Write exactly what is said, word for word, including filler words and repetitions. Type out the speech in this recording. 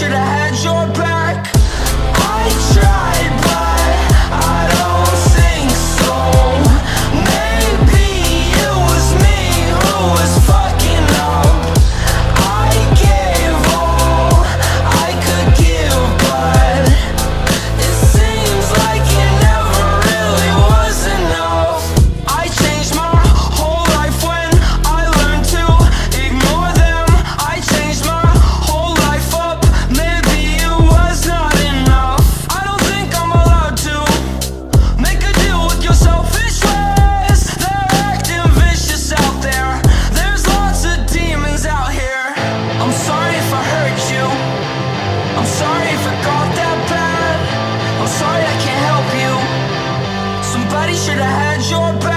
should've had your back. I tried, but I don't think so. Maybe it was me who was fucking up. I gave all I could give, but it seems like it never really was enough. I changed my whole life when I learned to ignore them. I changed my whole life up, maybe it was not enough. I don't think I'm allowed to make a deal with your selfish ways. They're acting vicious out there. There's lots of demons out here. I'm sorry if I hurt you. I'm sorry if it got that bad. I'm sorry I can't help you. Somebody should've had your back.